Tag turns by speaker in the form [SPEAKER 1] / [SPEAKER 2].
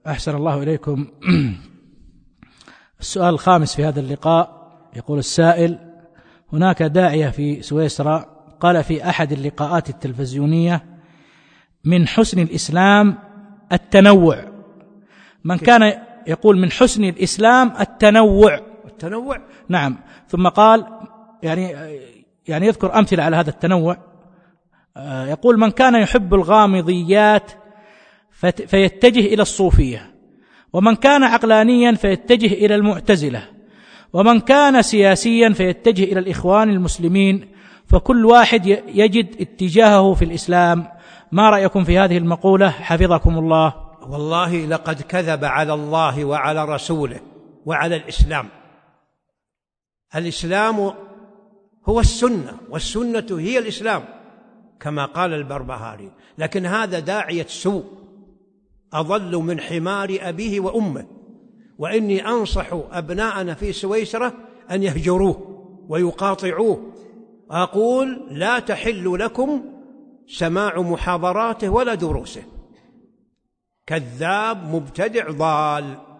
[SPEAKER 1] أحسن الله إليكم. السؤال الخامس في هذا اللقاء، يقول السائل: هناك داعية في سويسرا قال في أحد اللقاءات التلفزيونية: من حسن الإسلام التنوع. من كان يقول من حسن الإسلام التنوع. نعم. ثم قال يعني يذكر أمثلة على هذا التنوع. يقول: من كان يحب الغامضيات فيتجه إلى الصوفية، ومن كان عقلانيا فيتجه إلى المعتزلة، ومن كان سياسيا فيتجه إلى الإخوان المسلمين، فكل واحد يجد اتجاهه في الإسلام. ما رأيكم في هذه المقولة حفظكم الله؟
[SPEAKER 2] والله لقد كذب على الله وعلى رسوله وعلى الإسلام. الإسلام هو السنة، والسنة هي الإسلام كما قال البربهاري. لكن هذا داعية سوء، أضل من حمار أبيه وأمه. وإني أنصح أبناءنا في سويسرا أن يهجروه ويقاطعوه. أقول: لا تحل لكم سماع محاضراته ولا دروسه، كذاب مبتدع ضال.